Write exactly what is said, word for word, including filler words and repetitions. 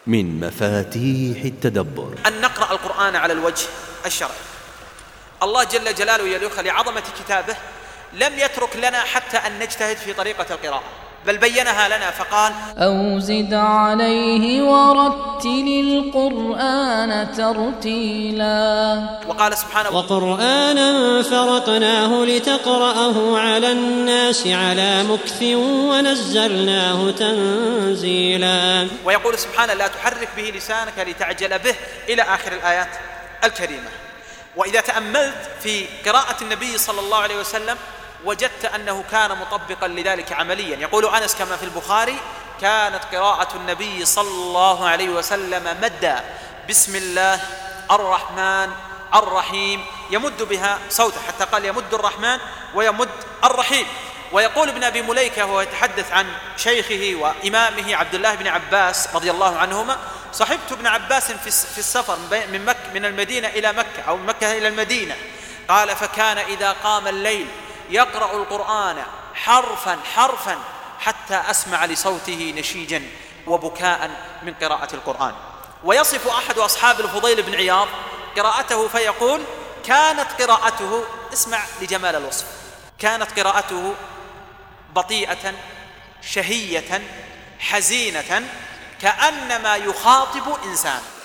من مفاتيح التدبر أن نقرأ القرآن على الوجه الشرعي. الله جل جلاله يليق لعظمة كتابه لم يترك لنا حتى أن نجتهد في طريقة القراءة، بل بينها لنا فقال: أو زد عليه ورتل القرآن ترتيلا. وقال سبحانه: وقرآنا فرقناه لتقرأه على الناس على مكث ونزلناه تنزيلا. ويقول سبحانه: لا تحرك به لسانك لتعجل به، إلى آخر الآيات الكريمة. وإذا تأملت في قراءة النبي صلى الله عليه وسلم وجدت أنه كان مطبقا لذلك عمليا. يقول أنس كما في البخاري: كانت قراءة النبي صلى الله عليه وسلم مدا بسم الله الرحمن الرحيم، يمد بها صوته، حتى قال يمد الرحمن ويمد الرحيم. ويقول ابن أبي مليكة وهو يتحدث عن شيخه وإمامه عبد الله بن عباس رضي الله عنهما: صحبت ابن عباس في السفر من مكة من المدينة إلى مكة أو من مكة إلى المدينة، قال: فكان إذا قام الليل يقرأ القرآن حرفا حرفا حتى أسمع لصوته نشيجا وبكاء من قراءة القرآن. ويصف أحد أصحاب الفضيل بن عياض قراءته فيقول: كانت قراءته، اسمع لجمال الوصف، كانت قراءته بطيئة شهية حزينة كأنما يخاطب إنسان.